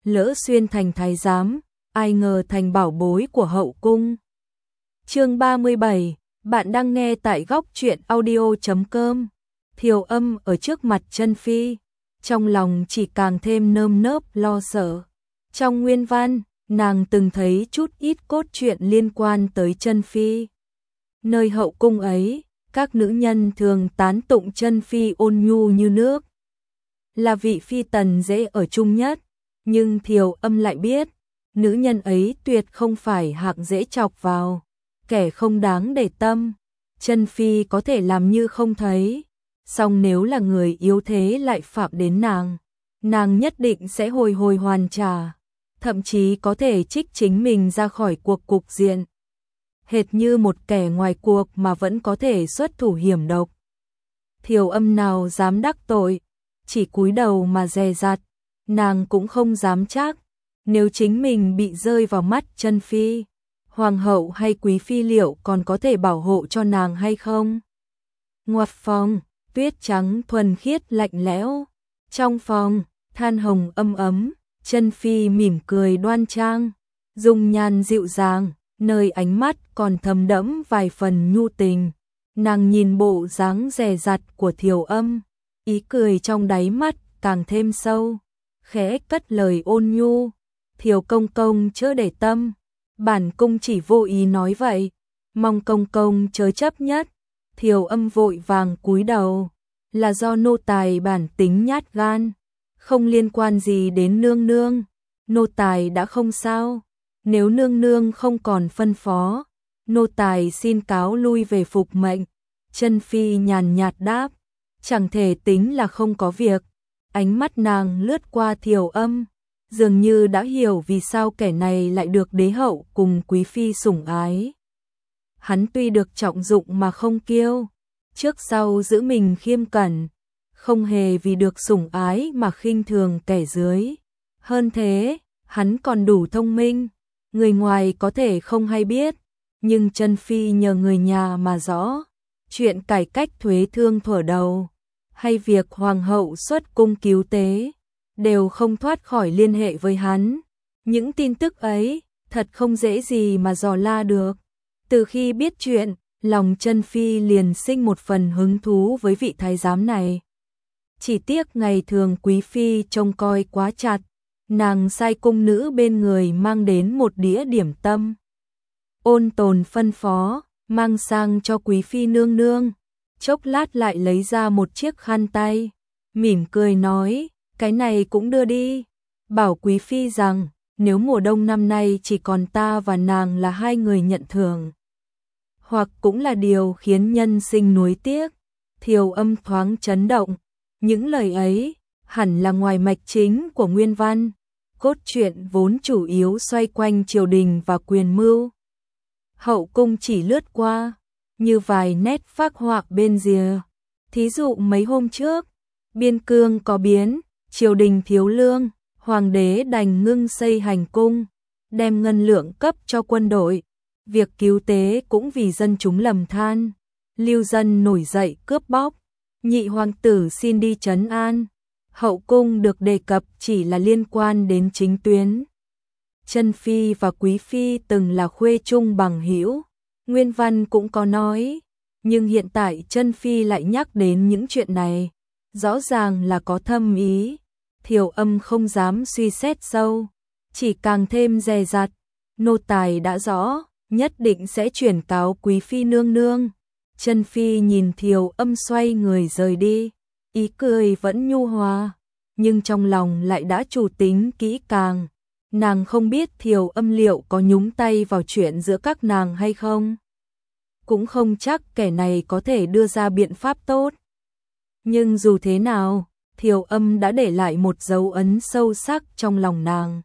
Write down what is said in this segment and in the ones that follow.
lỡ xuyên thành thái giám, ai ngờ thành bảo bối của hậu cung. Chương 37, bạn đang nghe tại góc truyện audio.com. Thiều Âm ở trước mặt Chân Phi, trong lòng chỉ càng thêm nơm nớp lo sợ. Trong nguyên văn, nàng từng thấy chút ít cốt truyện liên quan tới Chân Phi. Nơi hậu cung ấy, các nữ nhân thường tán tụng Chân Phi ôn nhu như nước, là vị phi tần dễ ở chung nhất, nhưng Thiều Âm lại biết, nữ nhân ấy tuyệt không phải hạng dễ chọc vào, kẻ không đáng để tâm. Chân Phi có thể làm như không thấy, song nếu là người yếu thế lại phạm đến nàng nhất định sẽ hồi hồi hoàn trả, thậm chí có thể trích chính mình ra khỏi cuộc cục diện. Hệt như một kẻ ngoài cuộc mà vẫn có thể xuất thủ hiểm độc. Thiều Âm nào dám đắc tội, chỉ cúi đầu mà dè dặt, nàng cũng không dám chắc, nếu chính mình bị rơi vào mắt Chân Phi, hoàng hậu hay quý phi liệu còn có thể bảo hộ cho nàng hay không. Ngoặt phòng, tuyết trắng thuần khiết lạnh lẽo, trong phòng, than hồng âm ấm, Chân Phi mỉm cười đoan trang, dung nhan dịu dàng, nơi ánh mắt còn thấm đẫm vài phần nhu tình. Nàng nhìn bộ dáng dè dặt của Thiều Âm, ý cười trong đáy mắt càng thêm sâu, khẽ cất lời ôn nhu, Thiều công công chớ để tâm, bản cung chỉ vô ý nói vậy, mong công công chớ chấp nhất. Thiều Âm vội vàng cúi đầu, là do nô tài bản tính nhát gan, không liên quan gì đến nương nương, nô tài đã không sao, nếu nương nương không còn phân phó, nô tài xin cáo lui về phục mệnh. Chân Phi nhàn nhạt đáp, chẳng thể tính là không có việc. Ánh mắt nàng lướt qua Thiều Âm, dường như đã hiểu vì sao kẻ này lại được đế hậu cùng quý phi sủng ái. Hắn tuy được trọng dụng mà không kiêu, trước sau giữ mình khiêm cẩn, không hề vì được sủng ái mà khinh thường kẻ dưới. Hơn thế, hắn còn đủ thông minh, người ngoài có thể không hay biết, nhưng Chân Phi nhờ người nhà mà rõ. Chuyện cải cách thuế thương thuở đầu, hay việc hoàng hậu xuất cung cứu tế, đều không thoát khỏi liên hệ với hắn. Những tin tức ấy, thật không dễ gì mà dò la được. Từ khi biết chuyện, lòng Chân Phi liền sinh một phần hứng thú với vị thái giám này. Chỉ tiếc ngày thường quý phi trông coi quá chặt, nàng sai cung nữ bên người mang đến một đĩa điểm tâm. Ôn Tồn phân phó, mang sang cho quý phi nương nương, chốc lát lại lấy ra một chiếc khăn tay, mỉm cười nói, cái này cũng đưa đi, bảo quý phi rằng, nếu mùa đông năm nay chỉ còn ta và nàng là hai người nhận thưởng, hoặc cũng là điều khiến nhân sinh nuối tiếc. Thiều Âm thoáng chấn động, những lời ấy, hẳn là ngoài mạch chính của nguyên văn, cốt truyện vốn chủ yếu xoay quanh triều đình và quyền mưu. Hậu cung chỉ lướt qua, như vài nét phác họa bên rìa. Thí dụ mấy hôm trước, biên cương có biến, triều đình thiếu lương, hoàng đế đành ngưng xây hành cung, đem ngân lượng cấp cho quân đội. Việc cứu tế cũng vì dân chúng lầm than, lưu dân nổi dậy cướp bóc, nhị hoàng tử xin đi trấn an. Hậu cung được đề cập chỉ là liên quan đến chính tuyến. Chân Phi và quý phi từng là khuê chung bằng hữu, nguyên văn cũng có nói, nhưng hiện tại Chân Phi lại nhắc đến những chuyện này, rõ ràng là có thâm ý. Thiều Âm không dám suy xét sâu, chỉ càng thêm dè dặt, nô tài đã rõ, nhất định sẽ chuyển cáo quý phi nương nương. Chân Phi nhìn Thiều Âm xoay người rời đi, ý cười vẫn nhu hòa, nhưng trong lòng lại đã chủ tính kỹ càng. Nàng không biết Thiều Âm liệu có nhúng tay vào chuyện giữa các nàng hay không. Cũng không chắc kẻ này có thể đưa ra biện pháp tốt. Nhưng dù thế nào, Thiều Âm đã để lại một dấu ấn sâu sắc trong lòng nàng.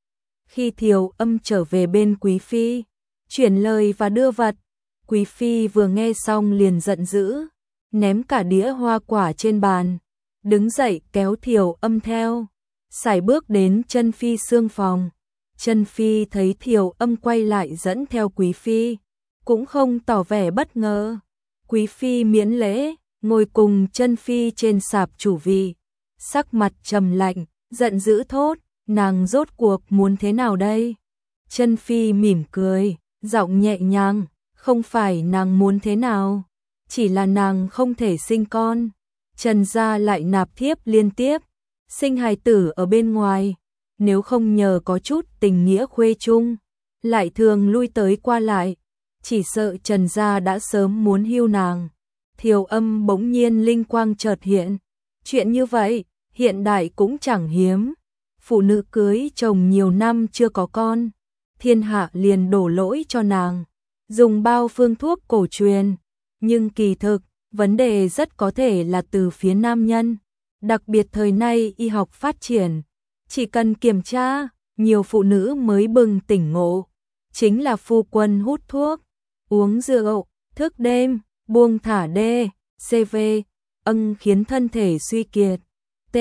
Khi Thiều Âm trở về bên quý phi, chuyển lời và đưa vật, quý phi vừa nghe xong liền giận dữ, ném cả đĩa hoa quả trên bàn, đứng dậy kéo Thiều Âm theo, sải bước đến Chân Phi xương phòng. Chân Phi thấy Thiều Âm quay lại dẫn theo quý phi, cũng không tỏ vẻ bất ngờ. Quý phi miễn lễ, ngồi cùng Chân Phi trên sạp chủ vị, sắc mặt trầm lạnh, giận dữ thốt, nàng rốt cuộc muốn thế nào đây? Chân Phi mỉm cười, giọng nhẹ nhàng, không phải nàng muốn thế nào, chỉ là nàng không thể sinh con. Trần gia lại nạp thiếp liên tiếp, sinh hài tử ở bên ngoài, nếu không nhờ có chút tình nghĩa khuê chung, lại thường lui tới qua lại, chỉ sợ Trần gia đã sớm muốn hưu nàng. Thiều Âm bỗng nhiên linh quang chợt hiện, chuyện như vậy, hiện đại cũng chẳng hiếm. Phụ nữ cưới chồng nhiều năm chưa có con, thiên hạ liền đổ lỗi cho nàng, dùng bao phương thuốc cổ truyền, nhưng kỳ thực, vấn đề rất có thể là từ phía nam nhân, đặc biệt thời nay y học phát triển, chỉ cần kiểm tra, nhiều phụ nữ mới bừng tỉnh ngộ, chính là phu quân hút thuốc, uống rượu, thức đêm, buông thả đê, CV, khiến thân thể suy kiệt, T,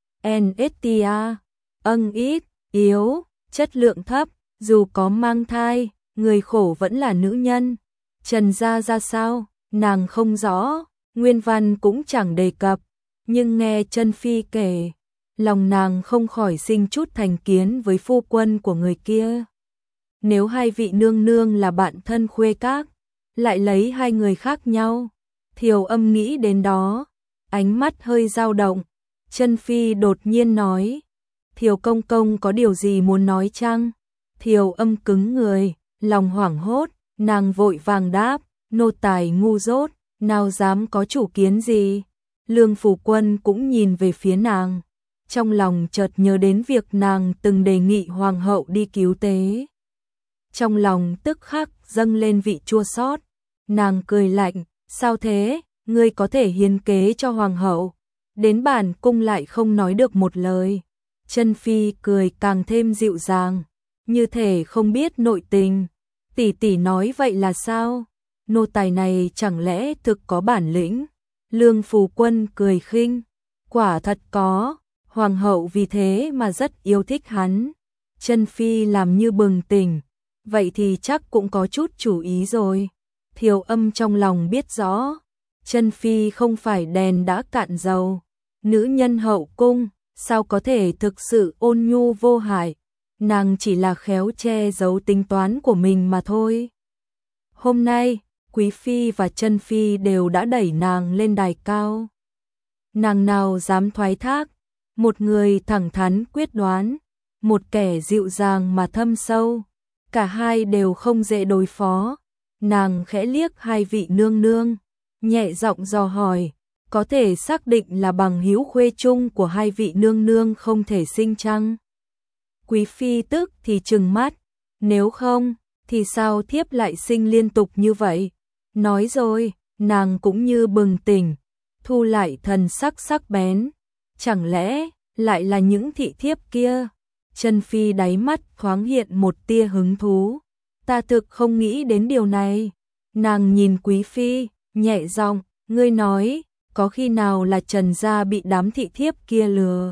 NSTA, ít, yếu, chất lượng thấp, dù có mang thai, người khổ vẫn là nữ nhân. Trần gia ra sao, nàng không rõ, nguyên văn cũng chẳng đề cập, nhưng nghe Chân Phi kể, lòng nàng không khỏi sinh chút thành kiến với phu quân của người kia. Nếu hai vị nương nương là bạn thân khuê các, lại lấy hai người khác nhau. Thiều Âm nghĩ đến đó, ánh mắt hơi dao động. Chân Phi đột nhiên nói, Thiều công công có điều gì muốn nói chăng? Thiều Âm cứng người, lòng hoảng hốt, nàng vội vàng đáp, nô tài ngu dốt, nào dám có chủ kiến gì. Lương Phủ Quân cũng nhìn về phía nàng, trong lòng chợt nhớ đến việc nàng từng đề nghị hoàng hậu đi cứu tế. Trong lòng tức khắc dâng lên vị chua xót, nàng cười lạnh, sao thế, ngươi có thể hiến kế cho hoàng hậu, đến bản cung lại không nói được một lời. Chân Phi cười càng thêm dịu dàng, như thể không biết nội tình. Tỷ tỷ nói vậy là sao? Nô tài này chẳng lẽ thực có bản lĩnh? Lương Phù Quân cười khinh, quả thật có, hoàng hậu vì thế mà rất yêu thích hắn. Chân Phi làm như bừng tỉnh, vậy thì chắc cũng có chút chủ ý rồi. Thiều Âm trong lòng biết rõ, Chân Phi không phải đèn đã cạn dầu, nữ nhân hậu cung, sao có thể thực sự ôn nhu vô hại, nàng chỉ là khéo che giấu tính toán của mình mà thôi. Hôm nay, Quý Phi và Chân Phi đều đã đẩy nàng lên đài cao. Nàng nào dám thoái thác, một người thẳng thắn quyết đoán, một kẻ dịu dàng mà thâm sâu, cả hai đều không dễ đối phó. Nàng khẽ liếc hai vị nương nương, nhẹ giọng dò hỏi, có thể xác định là bằng hữu khuê chung của hai vị nương nương không thể sinh chăng? Quý Phi tức thì trừng mắt, nếu không, thì sao thiếp lại sinh liên tục như vậy? Nói rồi, nàng cũng như bừng tỉnh, thu lại thần sắc sắc bén, chẳng lẽ lại là những thị thiếp kia? Chân Phi đáy mắt thoáng hiện một tia hứng thú, ta thực không nghĩ đến điều này. Nàng nhìn Quý Phi, nhẹ giọng, ngươi nói, có khi nào là Trần gia bị đám thị thiếp kia lừa?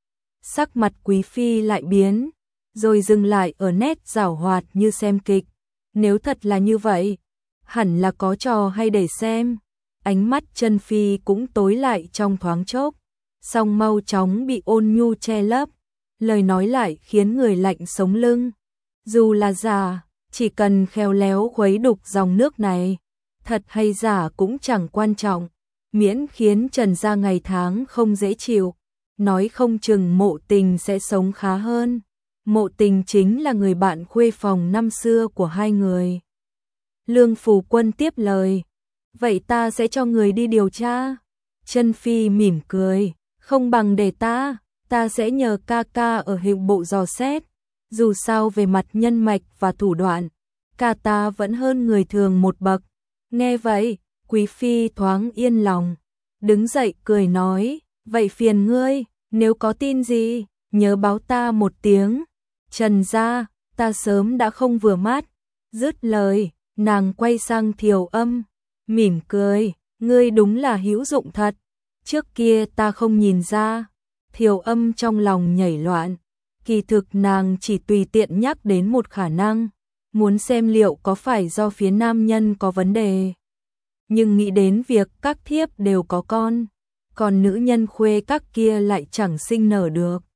Sắc mặt Quý Phi lại biến, rồi dừng lại ở nét giảo hoạt như xem kịch. Nếu thật là như vậy, hẳn là có trò hay để xem. Ánh mắt Chân Phi cũng tối lại trong thoáng chốc, song mau chóng bị ôn nhu che lấp, lời nói lại khiến người lạnh sống lưng. Dù là giả, chỉ cần khéo léo khuấy đục dòng nước này, thật hay giả cũng chẳng quan trọng, miễn khiến Trần gia ngày tháng không dễ chịu, nói không chừng Mộ Tình sẽ sống khá hơn. Mộ Tình chính là người bạn khuê phòng năm xưa của hai người. Lương Phù Quân tiếp lời, vậy ta sẽ cho người đi điều tra. Chân Phi mỉm cười, không bằng để ta sẽ nhờ ca ca ở hiệu bộ dò xét. Dù sao về mặt nhân mạch và thủ đoạn, ca ta vẫn hơn người thường một bậc. Nghe vậy, Quý Phi thoáng yên lòng, đứng dậy cười nói, vậy phiền ngươi, nếu có tin gì, nhớ báo ta một tiếng. Trần gia, ta sớm đã không vừa mắt. Dứt lời, nàng quay sang Thiều Âm, mỉm cười, ngươi đúng là hữu dụng thật, trước kia ta không nhìn ra. Thiều Âm trong lòng nhảy loạn, kỳ thực nàng chỉ tùy tiện nhắc đến một khả năng, muốn xem liệu có phải do phía nam nhân có vấn đề. Nhưng nghĩ đến việc các thiếp đều có con, còn nữ nhân khuê các kia lại chẳng sinh nở được.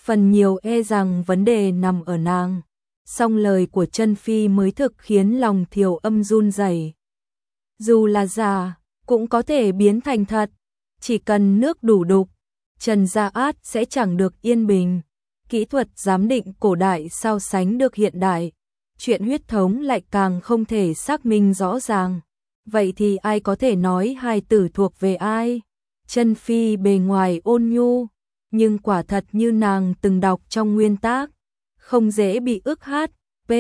phần nhiều e rằng vấn đề nằm ở nàng. Song lời của Chân Phi mới thực khiến lòng Thiều Âm run rẩy. Dù là giả, cũng có thể biến thành thật, chỉ cần nước đủ đục, Trần Gia Át sẽ chẳng được yên bình. Kỹ thuật giám định cổ đại sao sánh được hiện đại, chuyện huyết thống lại càng không thể xác minh rõ ràng. Vậy thì ai có thể nói hài tử thuộc về ai? Chân Phi bề ngoài ôn nhu, nhưng quả thật như nàng từng đọc trong nguyên tác, không dễ bị ức hát.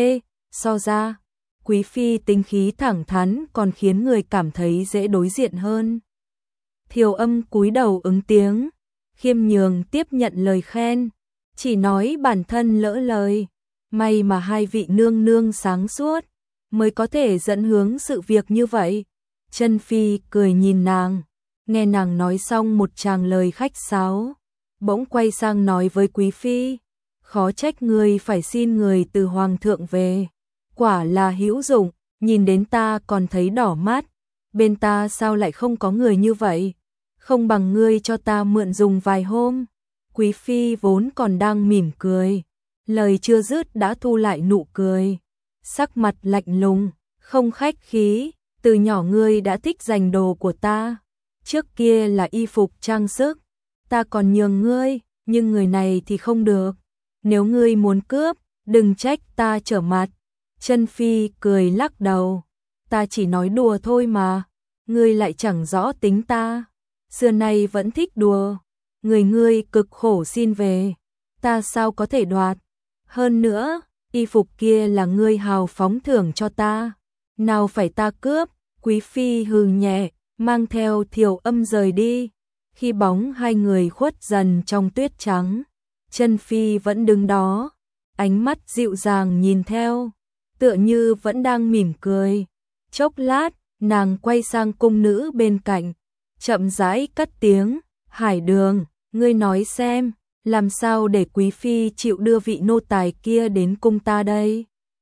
So ra, Quý Phi tính khí thẳng thắn còn khiến người cảm thấy dễ đối diện hơn. Thiều Âm cúi đầu ứng tiếng, khiêm nhường tiếp nhận lời khen, chỉ nói bản thân lỡ lời. May mà hai vị nương nương sáng suốt, mới có thể dẫn hướng sự việc như vậy. Chân Phi cười nhìn nàng, nghe nàng nói xong một tràng lời khách sáo, bỗng quay sang nói với Quý Phi, khó trách ngươi phải xin người từ Hoàng thượng về. Quả là hữu dụng, nhìn đến ta còn thấy đỏ mắt, bên ta sao lại không có người như vậy, không bằng ngươi cho ta mượn dùng vài hôm. Quý Phi vốn còn đang mỉm cười, lời chưa dứt đã thu lại nụ cười, sắc mặt lạnh lùng, không khách khí, từ nhỏ ngươi đã thích giành đồ của ta, trước kia là y phục trang sức, ta còn nhường ngươi, nhưng người này thì không được, nếu ngươi muốn cướp, đừng trách ta trở mặt. Chân Phi cười lắc đầu, ta chỉ nói đùa thôi mà, ngươi lại chẳng rõ tính ta, xưa nay vẫn thích đùa, người ngươi cực khổ xin về, ta sao có thể đoạt, hơn nữa, y phục kia là ngươi hào phóng thưởng cho ta, nào phải ta cướp. Quý Phi hừ nhẹ, mang theo Thiều Âm rời đi, khi bóng hai người khuất dần trong tuyết trắng, Chân Phi vẫn đứng đó, ánh mắt dịu dàng nhìn theo, tựa như vẫn đang mỉm cười. Chốc lát, nàng quay sang cung nữ bên cạnh, chậm rãi cất tiếng, Hải Đường, ngươi nói xem, làm sao để Quý Phi chịu đưa vị nô tài kia đến cung ta đây?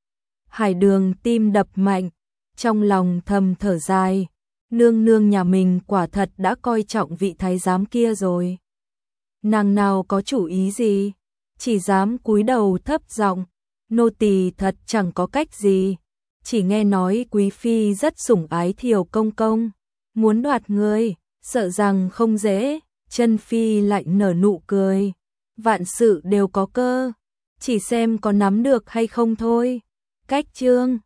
Hải Đường tim đập mạnh, trong lòng thầm thở dài, nương nương nhà mình quả thật đã coi trọng vị thái giám kia rồi. Nàng nào có chủ ý gì, chỉ dám cúi đầu thấp giọng, nô tỳ thật chẳng có cách gì, chỉ nghe nói Quý Phi rất sủng ái Thiều công công, muốn đoạt người, sợ rằng không dễ. Chân Phi lại nở nụ cười, vạn sự đều có cơ, chỉ xem có nắm được hay không thôi. Cách chương